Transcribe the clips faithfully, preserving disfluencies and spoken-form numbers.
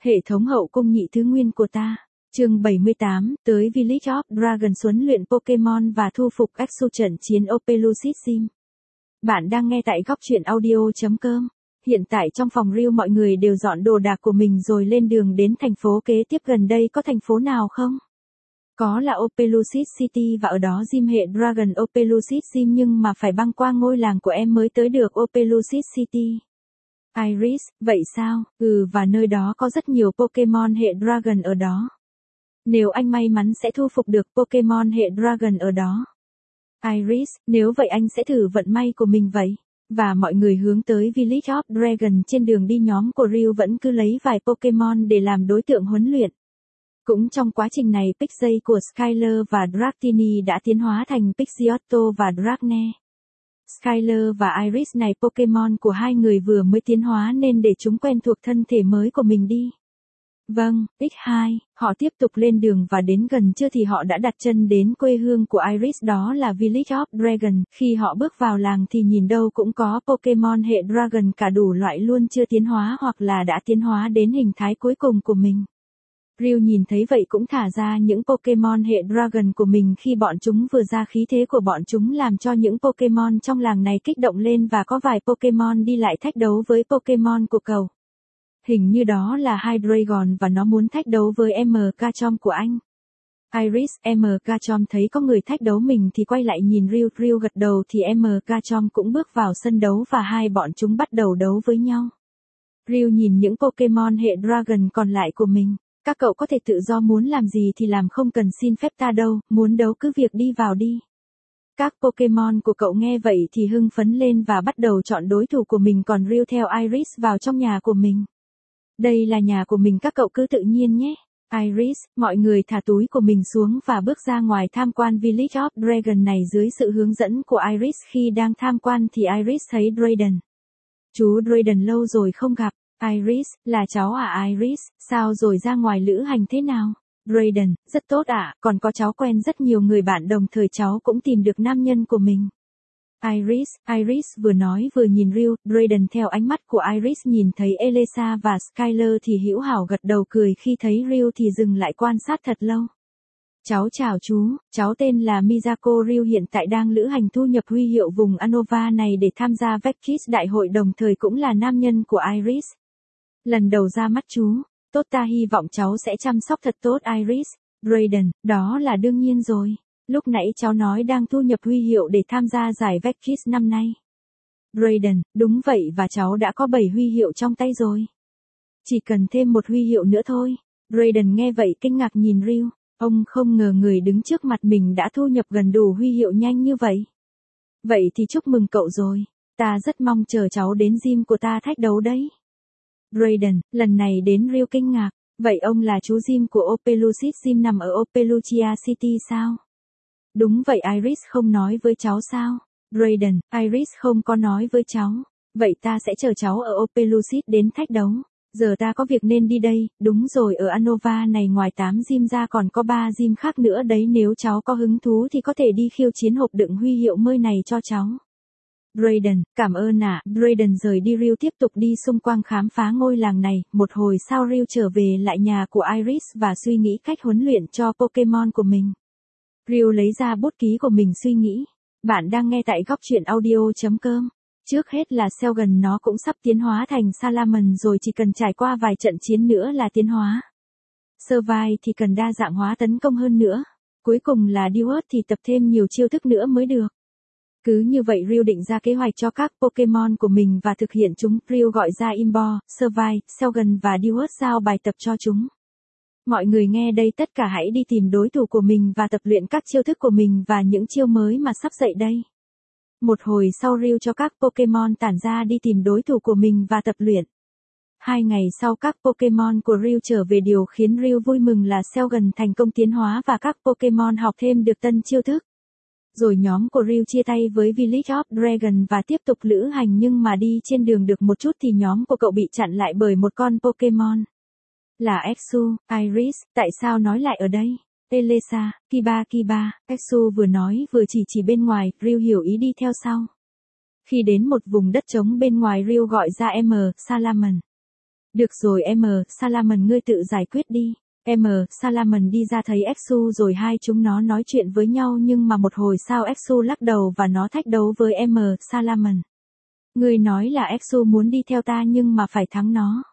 Hệ thống hậu cung nhị thứ nguyên của ta. Chương bảy mươi tám, tới Village of Dragon huấn luyện Pokemon và thu phục Exo trận chiến Opelucid Sim. Bạn đang nghe tại góc truyện audio chấm com. Hiện tại trong phòng riu mọi người đều dọn đồ đạc của mình rồi lên đường đến thành phố kế tiếp. Gần đây có thành phố nào không? Có là Opelucid City và ở đó gym hệ Dragon Opelucid Sim, nhưng mà phải băng qua ngôi làng của em mới tới được Opelucid City. Iris, vậy sao? Ừ, và nơi đó có rất nhiều Pokemon hệ Dragon ở đó. Nếu anh may mắn sẽ thu phục được Pokemon hệ Dragon ở đó. Iris, nếu vậy anh sẽ thử vận may của mình vậy. Và mọi người hướng tới Village of Dragon. Trên đường đi nhóm của Ryu vẫn cứ lấy vài Pokemon để làm đối tượng huấn luyện. Cũng trong quá trình này Pixie của Skyler và Dratini đã tiến hóa thành Pidgeotto và Dragne. Skyler và Iris này Pokemon của hai người vừa mới tiến hóa nên để chúng quen thuộc thân thể mới của mình đi. Vâng, ích hai, họ tiếp tục lên đường và đến gần trưa thì họ đã đặt chân đến quê hương của Iris, đó là Village of Dragon. Khi họ bước vào làng thì nhìn đâu cũng có Pokemon hệ Dragon cả đủ loại luôn, chưa tiến hóa hoặc là đã tiến hóa đến hình thái cuối cùng của mình. Ryu nhìn thấy vậy cũng thả ra những Pokemon hệ Dragon của mình. Khi bọn chúng vừa ra, khí thế của bọn chúng làm cho những Pokemon trong làng này kích động lên và có vài Pokemon đi lại thách đấu với Pokemon của cậu. Hình như đó là Hydreigon và nó muốn thách đấu với em ca chom của anh. Iris, em ca chom thấy có người thách đấu mình thì quay lại nhìn Ryu. Ryu gật đầu thì em ca chom cũng bước vào sân đấu và hai bọn chúng bắt đầu đấu với nhau. Ryu nhìn những Pokemon hệ Dragon còn lại của mình. Các cậu có thể tự do muốn làm gì thì làm, không cần xin phép ta đâu, muốn đấu cứ việc đi vào đi. Các Pokemon của cậu nghe vậy thì hưng phấn lên và bắt đầu chọn đối thủ của mình, còn Ryu theo Iris vào trong nhà của mình. Đây là nhà của mình, các cậu cứ tự nhiên nhé. Iris, mọi người thả túi của mình xuống và bước ra ngoài tham quan Village of Dragon này dưới sự hướng dẫn của Iris. Khi đang tham quan thì Iris thấy Drayden. Chú Drayden, lâu rồi không gặp. Iris, là cháu à Iris, sao rồi, ra ngoài lữ hành thế nào? Drayden, rất tốt ạ, à, còn có cháu quen rất nhiều người bạn, đồng thời cháu cũng tìm được nam nhân của mình. Iris, Iris vừa nói vừa nhìn Ryu. Drayden theo ánh mắt của Iris nhìn thấy Elesa và Skyler thì hữu hảo gật đầu cười, khi thấy Ryu thì dừng lại quan sát thật lâu. Cháu chào chú, cháu tên là Miyako. Ryu hiện tại đang lữ hành thu nhập huy hiệu vùng Unova này để tham gia Vexkiss đại hội, đồng thời cũng là nam nhân của Iris. Lần đầu ra mắt chú, tốt, ta hy vọng cháu sẽ chăm sóc thật tốt Iris. Drayden, đó là đương nhiên rồi. Lúc nãy cháu nói đang thu nhập huy hiệu để tham gia giải Vexkiss năm nay. Drayden, đúng vậy, và cháu đã có bảy huy hiệu trong tay rồi. Chỉ cần thêm một huy hiệu nữa thôi. Drayden nghe vậy kinh ngạc nhìn Ryu. Ông không ngờ người đứng trước mặt mình đã thu nhập gần đủ huy hiệu nhanh như vậy. Vậy thì chúc mừng cậu rồi. Ta rất mong chờ cháu đến gym của ta thách đấu đấy. Drayden, lần này đến Ryu kinh ngạc. Vậy ông là chú gym của Opelucid Gym nằm ở Opelucia City sao? Đúng vậy, Iris không nói với cháu sao? Drayden, Iris không có nói với cháu. Vậy ta sẽ chờ cháu ở Opelucid đến thách đấu. Giờ ta có việc nên đi đây. Đúng rồi, ở Unova này ngoài tám gym ra còn có ba gym khác nữa đấy, nếu cháu có hứng thú thì có thể đi khiêu chiến hộp đựng huy hiệu mới này cho cháu. Drayden, cảm ơn ạ. À. Drayden rời đi, Ryu tiếp tục đi xung quanh khám phá ngôi làng này. Một hồi sau Ryu trở về lại nhà của Iris và suy nghĩ cách huấn luyện cho Pokemon của mình. Ryu lấy ra bút ký của mình suy nghĩ. Bạn đang nghe tại góc truyện audio chấm com. Trước hết là Selgon, nó cũng sắp tiến hóa thành Salamence rồi, chỉ cần trải qua vài trận chiến nữa là tiến hóa. Service thì cần đa dạng hóa tấn công hơn nữa. Cuối cùng là Duet thì tập thêm nhiều chiêu thức nữa mới được. Cứ như vậy Ryu định ra kế hoạch cho các Pokemon của mình và thực hiện chúng. Ryu gọi ra Imbo, Service, Selgon và Duet giao bài tập cho chúng. Mọi người nghe đây, tất cả hãy đi tìm đối thủ của mình và tập luyện các chiêu thức của mình và những chiêu mới mà sắp dạy đây. Một hồi sau Ryu cho các Pokemon tản ra đi tìm đối thủ của mình và tập luyện. Hai ngày sau các Pokemon của Ryu trở về, điều khiến Ryu vui mừng là Selgon thành công tiến hóa và các Pokemon học thêm được tân chiêu thức. Rồi nhóm của Ryu chia tay với Village of Dragon và tiếp tục lữ hành, nhưng mà đi trên đường được một chút thì nhóm của cậu bị chặn lại bởi một con Pokemon. Là Exu. Iris, tại sao nói lại ở đây? Elesa, Kiba Kiba. Exu vừa nói vừa chỉ chỉ bên ngoài. Ryu hiểu ý đi theo sau. Khi đến một vùng đất trống bên ngoài, Ryu gọi ra M, Salamence. Được rồi M. Salaman ngươi tự giải quyết đi. M. Salaman đi ra thấy Exu rồi hai chúng nó nói chuyện với nhau nhưng mà một hồi sau Exu lắc đầu và nó thách đấu với M. Salaman. Ngươi nói là Exu muốn đi theo ta nhưng mà phải thắng nó.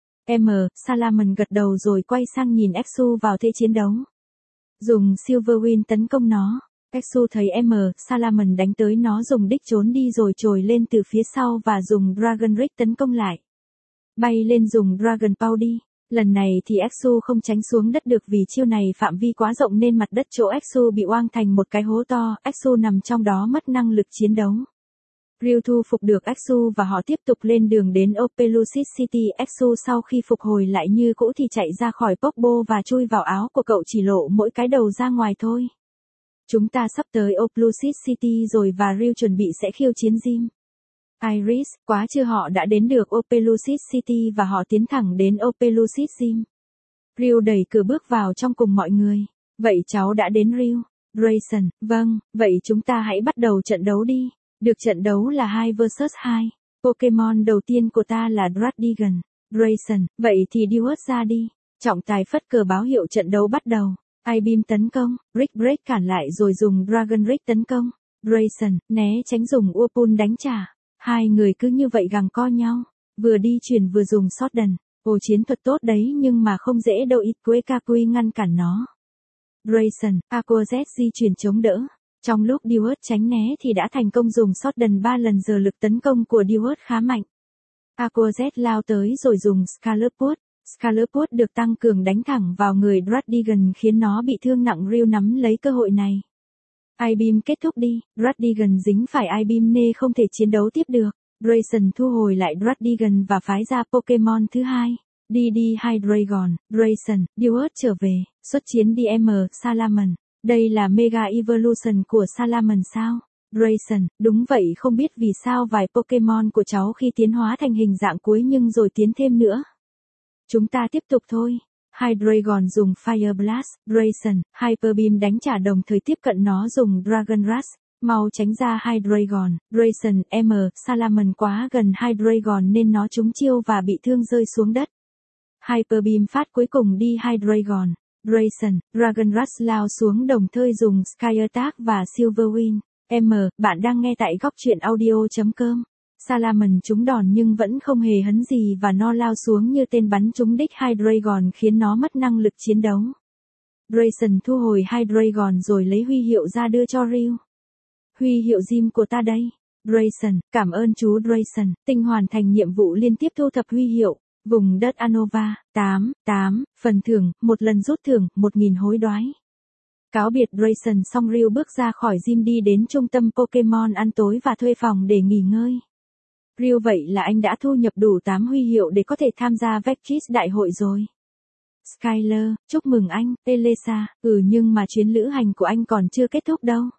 M. Salaman gật đầu rồi quay sang nhìn Exu vào thế chiến đấu. Dùng Silverwind tấn công nó. Exu thấy M. Salaman đánh tới nó dùng đích trốn đi rồi trồi lên từ phía sau và dùng Dragon Rig tấn công lại. Bay lên dùng Dragon Paw đi. Lần này thì Exu không tránh xuống đất được vì chiêu này phạm vi quá rộng nên mặt đất chỗ Exu bị oang thành một cái hố to. Exu nằm trong đó mất năng lực chiến đấu. Ryu thu phục được Exu và họ tiếp tục lên đường đến Opelucid City. Exu sau khi phục hồi lại như cũ thì chạy ra khỏi Pokebo và chui vào áo của cậu chỉ lộ mỗi cái đầu ra ngoài thôi. Chúng ta sắp tới Opelucid City rồi và Ryu chuẩn bị sẽ khiêu chiến Jim. Iris, quá chưa họ đã đến được Opelucid City và họ tiến thẳng đến Opelucid Jim. Ryu đẩy cửa bước vào trong cùng mọi người. Vậy cháu đã đến Ryu. Grayson, vâng, vậy chúng ta hãy bắt đầu trận đấu đi. Được trận đấu là hai versus hai. Pokemon đầu tiên của ta là Druddigon. Grayson, vậy thì Duet ra đi. Trọng tài phất cờ báo hiệu trận đấu bắt đầu. I-Beam tấn công, Rick Break cản lại rồi dùng Dragon Rig tấn công. Grayson, né tránh dùng Whirlpool đánh trả. Hai người cứ như vậy gằng co nhau. Vừa đi chuyển vừa dùng Sodden. Ồ chiến thuật tốt đấy nhưng mà không dễ đâu Itquekakui ngăn cản nó. Grayson, Aquazet di chuyển chống đỡ. Trong lúc Duet tránh né thì đã thành công dùng Sodden ba lần giờ lực tấn công của Duet khá mạnh. Aquazet lao tới rồi dùng Scalpwood. Scalpwood được tăng cường đánh thẳng vào người Druddigon khiến nó bị thương nặng. Ryu nắm lấy cơ hội này. I-Beam kết thúc đi. Druddigon dính phải I-Beam nên không thể chiến đấu tiếp được. Grayson thu hồi lại Druddigon và phái ra Pokemon thứ hai. đi đi Hydreigon. Grayson, Duet trở về. Xuất chiến đi M. Salaman. Đây là Mega Evolution của Salaman sao? Grayson, đúng vậy không biết vì sao vài Pokemon của cháu khi tiến hóa thành hình dạng cuối nhưng rồi tiến thêm nữa. Chúng ta tiếp tục thôi. Hydreigon dùng Fire Blast. Grayson, Hyper Beam đánh trả đồng thời tiếp cận nó dùng Dragon Rush. Mau tránh ra Hydreigon. Grayson, M. Salaman quá gần Hydreigon nên nó trúng chiêu và bị thương rơi xuống đất. Hyper Beam phát cuối cùng đi Hydreigon. Grayson, Dragon Rush lao xuống đồng thời dùng Sky Attack và Silverwind. M. Bạn đang nghe tại góc truyện audio chấm com. Salaman trúng đòn nhưng vẫn không hề hấn gì và nó lao xuống như tên bắn trúng đích Hydreigon khiến nó mất năng lực chiến đấu. Grayson thu hồi Hydreigon rồi lấy huy hiệu ra đưa cho Ryu. Huy hiệu Jim của ta đây. Grayson, cảm ơn chú Grayson, tinh hoàn thành nhiệm vụ liên tiếp thu thập huy hiệu. Vùng đất Anova, tám, tám, phần thưởng, một lần rút thưởng, một nghìn hối đoái. Cáo biệt Grayson xong Ryu bước ra khỏi gym đi đến trung tâm Pokemon ăn tối và thuê phòng để nghỉ ngơi. Ryu vậy là anh đã thu nhập đủ tám huy hiệu để có thể tham gia Vectris đại hội rồi. Skyler, chúc mừng anh, Elesa, ừ nhưng mà chuyến lữ hành của anh còn chưa kết thúc đâu.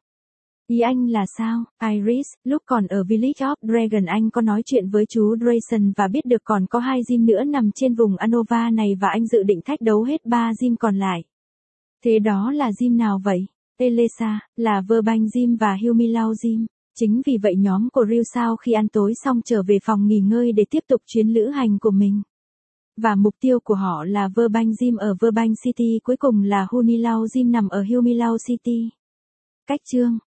Ý anh là sao? Iris, lúc còn ở Village of Dragon anh có nói chuyện với chú Grayson và biết được còn có hai gym nữa nằm trên vùng Anova này và anh dự định thách đấu hết ba gym còn lại. Thế đó là gym nào vậy? Elesa, là Verbanh Gym và Humilau Gym. Chính vì vậy nhóm của Ryu sau khi ăn tối xong trở về phòng nghỉ ngơi để tiếp tục chuyến lữ hành của mình. Và mục tiêu của họ là Verbanh Gym ở Verbanh City cuối cùng là Humilau Gym nằm ở Humilau City. Cách chương